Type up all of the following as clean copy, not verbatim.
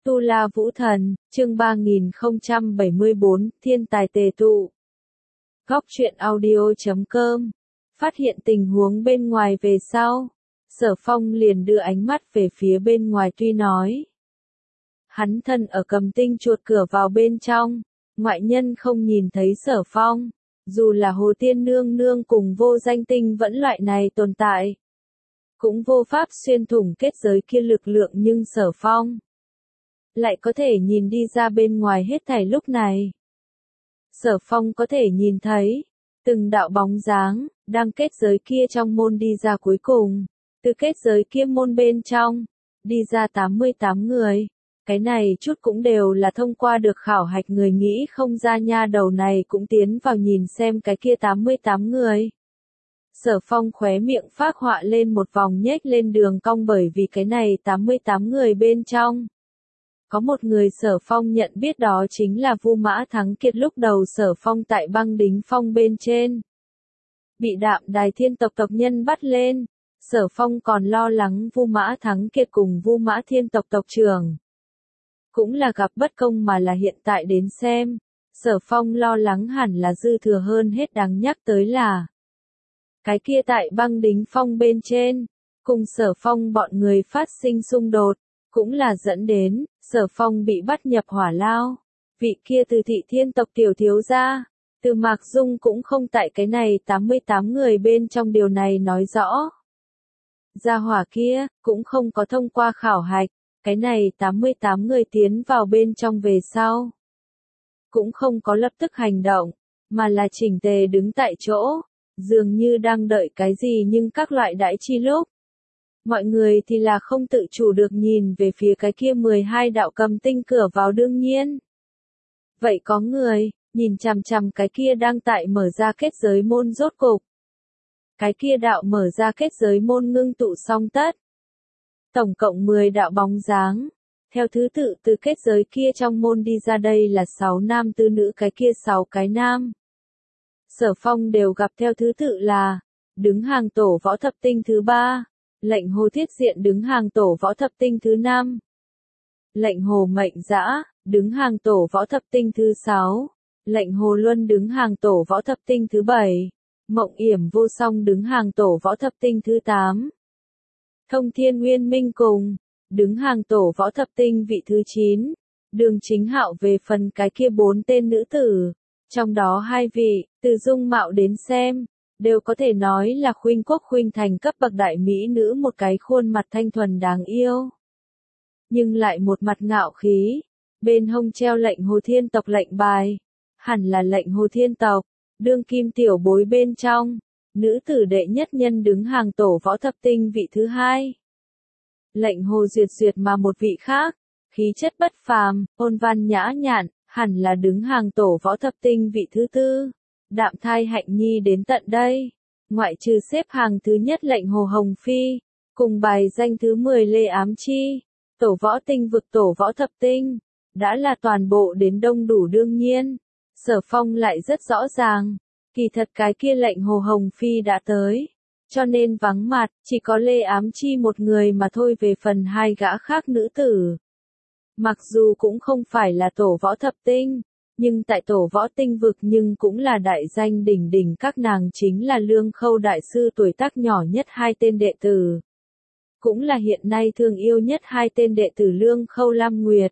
Tu La Vũ Thần, chương 3074, Thiên tài tề tụ. Góc truyện audio.com. Phát hiện tình huống bên ngoài về sau, Sở Phong liền đưa ánh mắt về phía bên ngoài tuy nói. Hắn thân ở Cầm Tinh chuột cửa vào bên trong, ngoại nhân không nhìn thấy Sở Phong, dù là Hồ Tiên Nương Nương cùng Vô Danh Tinh vẫn loại này tồn tại. Cũng vô pháp xuyên thủng kết giới kia lực lượng nhưng Sở Phong lại có thể nhìn đi ra bên ngoài hết thảy lúc này. Sở Phong có thể nhìn thấy, từng đạo bóng dáng, đang kết giới kia trong môn đi ra cuối cùng, từ kết giới kia môn bên trong, đi ra 88 người. Cái này chút cũng đều là thông qua được khảo hạch người nghĩ không ra nha đầu này cũng tiến vào nhìn xem cái kia 88 người. Sở Phong khóe miệng phác họa lên một vòng nhếch lên đường cong bởi vì cái này 88 người bên trong. Có một người Sở Phong nhận biết đó chính là Vu Mã Thắng Kiệt lúc đầu Sở Phong tại băng đính phong bên trên. Bị Đạm Đài Thiên tộc tộc nhân bắt lên, Sở Phong còn lo lắng Vu Mã Thắng Kiệt cùng Vu Mã Thiên tộc tộc trưởng. Cũng là gặp bất công mà là hiện tại đến xem, Sở Phong lo lắng hẳn là dư thừa hơn hết đáng nhắc tới là. Cái kia tại băng đính phong bên trên, cùng Sở Phong bọn người phát sinh xung đột, cũng là dẫn đến, Sở Phong bị bắt nhập hỏa lao. Vị kia từ Thị Thiên tộc tiểu thiếu gia, từ Mạc Dung cũng không tại cái này 88 người bên trong điều này nói rõ. Gia hỏa kia, cũng không có thông qua khảo hạch, cái này 88 người tiến vào bên trong về sau. Cũng không có lập tức hành động, mà là chỉnh tề đứng tại chỗ, dường như đang đợi cái gì nhưng các loại đãi chi lúc. Mọi người thì là không tự chủ được nhìn về phía cái kia 12 đạo Cầm Tinh cửa vào đương nhiên. Vậy có người, nhìn chằm chằm cái kia đang tại mở ra kết giới môn rốt cục. Cái kia đạo mở ra kết giới môn ngưng tụ xong tất. Tổng cộng 10 đạo bóng dáng. Theo thứ tự từ kết giới kia trong môn đi ra đây là 6 nam 4 nữ cái kia 6 cái nam. Sở Phong đều gặp theo thứ tự là, đứng hàng tổ võ thập tinh thứ 3. Lệnh Hồ Thiết Diện đứng hàng tổ võ thập tinh thứ 5. Lệnh Hồ Mệnh Dã, đứng hàng tổ võ thập tinh thứ 6. Lệnh Hồ Luân đứng hàng tổ võ thập tinh thứ 7. Mộng Yểm Vô Song đứng hàng tổ võ thập tinh thứ 8. Thông Thiên Nguyên Minh cùng, đứng hàng tổ võ thập tinh vị thứ 9. Đường Chính Hạo về phần cái kia 4 tên nữ tử. Trong đó 2 vị, từ dung mạo đến xem, đều có thể nói là khuynh quốc khuynh thành cấp bậc đại mỹ nữ một cái khuôn mặt thanh thuần đáng yêu. Nhưng lại một mặt ngạo khí, bên hông treo lệnh Hồ Thiên tộc lệnh bài, hẳn là lệnh Hồ Thiên tộc, đương kim tiểu bối bên trong, nữ tử đệ nhất nhân đứng hàng tổ võ thập tinh vị thứ 2. Lệnh Hồ Duyệt Duyệt mà một vị khác, khí chất bất phàm, ôn văn nhã nhặn, hẳn là đứng hàng tổ võ thập tinh vị thứ 4. Đạm Thai Hạnh Nhi đến tận đây, ngoại trừ xếp hàng thứ nhất lệnh Hồ Hồng Phi, cùng bài danh thứ 10 Lê Ám Chi, tổ võ tinh vực tổ võ thập tinh, đã là toàn bộ đến đông đủ đương nhiên. Sở Phong lại rất rõ ràng, kỳ thật cái kia lệnh Hồ Hồng Phi đã tới, cho nên vắng mặt, chỉ có Lê Ám Chi một người mà thôi về phần 2 gã khác nữ tử. Mặc dù cũng không phải là tổ võ thập tinh, nhưng tại tổ võ tinh vực nhưng cũng là đại danh đỉnh đỉnh các nàng chính là Lương Khâu đại sư tuổi tác nhỏ nhất 2 tên đệ tử. Cũng là hiện nay thương yêu nhất 2 tên đệ tử Lương Khâu Lam Nguyệt.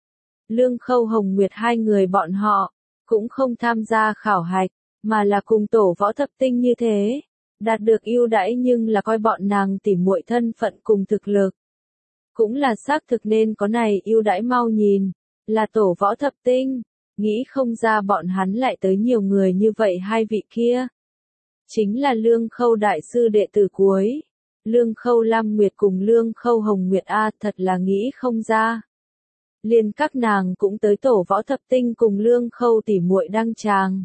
Lương Khâu Hồng Nguyệt 2 người bọn họ, cũng không tham gia khảo hạch, mà là cùng tổ võ thập tinh như thế, đạt được ưu đãi nhưng là coi bọn nàng tỉ muội thân phận cùng thực lực. Cũng là xác thực nên có này ưu đãi mau nhìn, là tổ võ thập tinh. Nghĩ không ra bọn hắn lại tới nhiều người như vậy 2 vị kia. Chính là Lương Khâu đại sư đệ tử cuối. Lương Khâu Lam Nguyệt cùng Lương Khâu Hồng Nguyệt A thật là nghĩ không ra. Liền các nàng cũng tới tổ võ thập tinh cùng Lương Khâu tỉ muội đăng tràng.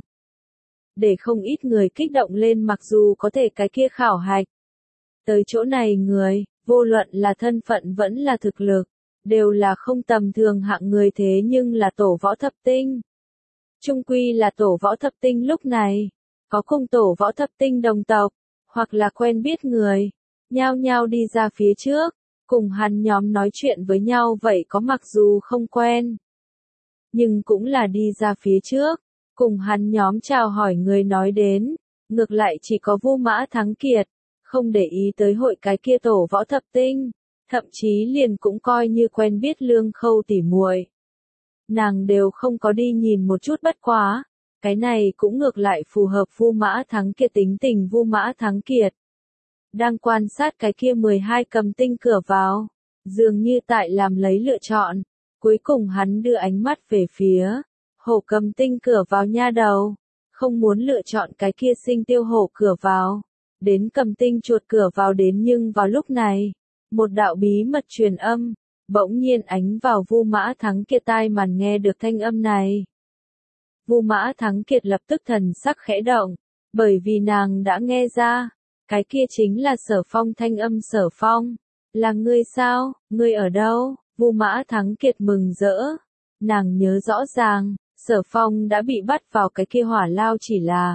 Để không ít người kích động lên mặc dù có thể cái kia khảo hạch. Tới chỗ này người, vô luận là thân phận vẫn là thực lực. Đều là không tầm thường hạng người thế nhưng là tổ võ thập tinh. Trung quy là tổ võ thập tinh lúc này, có cùng tổ võ thập tinh đồng tộc, hoặc là quen biết người, nhao nhao đi ra phía trước, Cùng hắn nhóm nói chuyện với nhau vậy có mặc dù không quen, nhưng cũng là đi ra phía trước, cùng hắn nhóm chào hỏi người nói đến, ngược lại chỉ có Vu Mã Thắng Kiệt, không để ý tới hội cái kia tổ võ thập tinh, thậm chí liền cũng coi như quen biết Lương Khâu tỉ muội. Nàng đều không có đi nhìn một chút bất quá, cái này cũng ngược lại phù hợp Vu Mã Thắng Kiệt tính tình. Vu Mã Thắng Kiệt đang quan sát cái kia 12 cầm tinh cửa vào, dường như tại làm lấy lựa chọn, cuối cùng hắn đưa ánh mắt về phía hổ cầm tinh cửa vào nha đầu, không muốn lựa chọn cái kia sinh tiêu hổ cửa vào, đến cầm tinh chuột cửa vào đến. Nhưng vào lúc này, một đạo bí mật truyền âm bỗng nhiên ánh vào Vu Mã Thắng Kiệt tai. Màn nghe được thanh âm này, Vu Mã Thắng Kiệt lập tức thần sắc khẽ động, bởi vì nàng đã nghe ra, cái kia chính là Sở Phong thanh âm. Sở Phong, là ngươi sao, ngươi ở đâu? Vu Mã Thắng Kiệt mừng rỡ, nàng nhớ rõ ràng, Sở Phong đã bị bắt vào cái kia hỏa lao, chỉ là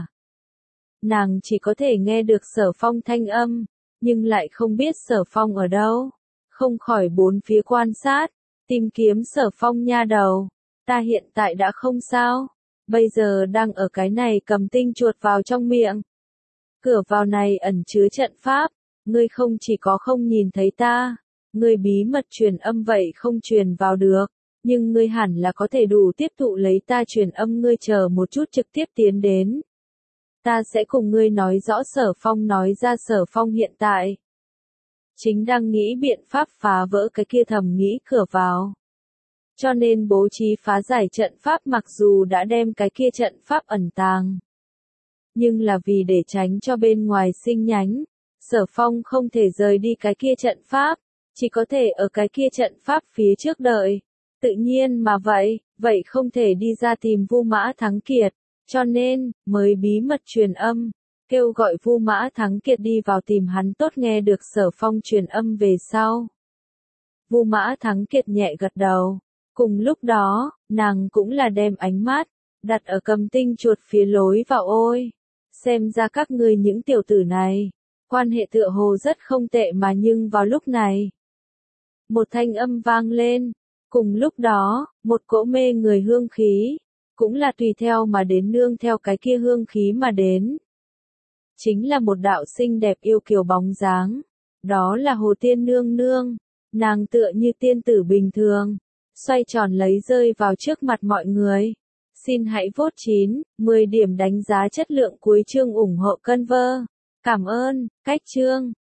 nàng chỉ có thể nghe được Sở Phong thanh âm, nhưng lại không biết Sở Phong ở đâu, không khỏi bốn phía quan sát, tìm kiếm Sở Phong. Nha đầu, ta hiện tại đã không sao, bây giờ đang ở cái này cầm tinh chuột vào trong miệng. Cửa vào này ẩn chứa trận pháp, ngươi không chỉ có không nhìn thấy ta, ngươi bí mật truyền âm vậy không truyền vào được, nhưng ngươi hẳn là có thể đủ tiếp thụ lấy ta truyền âm. Ngươi chờ một chút, trực tiếp tiến đến. Ta sẽ cùng ngươi nói rõ. Sở Phong nói ra. Sở Phong hiện tại chính đang nghĩ biện pháp phá vỡ cái kia thầm nghĩ cửa vào, cho nên bố trí phá giải trận pháp. Mặc dù đã đem cái kia trận pháp ẩn tàng, nhưng là vì để tránh cho bên ngoài sinh nhánh, Sở Phong không thể rời đi cái kia trận pháp, chỉ có thể ở cái kia trận pháp phía trước đợi. Tự nhiên mà vậy không thể đi ra tìm Vu Mã Thắng Kiệt, cho nên mới bí mật truyền âm, kêu gọi Vu Mã Thắng Kiệt đi vào tìm hắn. Tốt. Nghe được Sở Phong truyền âm về sau, Vu Mã Thắng Kiệt nhẹ gật đầu, cùng lúc đó, nàng cũng là đem ánh mắt đặt ở cầm tinh chuột phía lối vào. Ôi, xem ra các ngươi những tiểu tử này, quan hệ tựa hồ rất không tệ mà. Nhưng vào lúc này, một thanh âm vang lên, cùng lúc đó, một cỗ mê người hương khí, cũng là tùy theo mà đến. Nương theo cái kia hương khí mà đến, chính là một đạo xinh đẹp yêu kiều bóng dáng, đó là Hồ Tiên Nương Nương. Nàng tựa như tiên tử bình thường, xoay tròn lấy rơi vào trước mặt mọi người. Xin hãy vote 9/10 điểm đánh giá chất lượng. Cuối chương ủng hộ Conver. Cảm ơn. Cách chương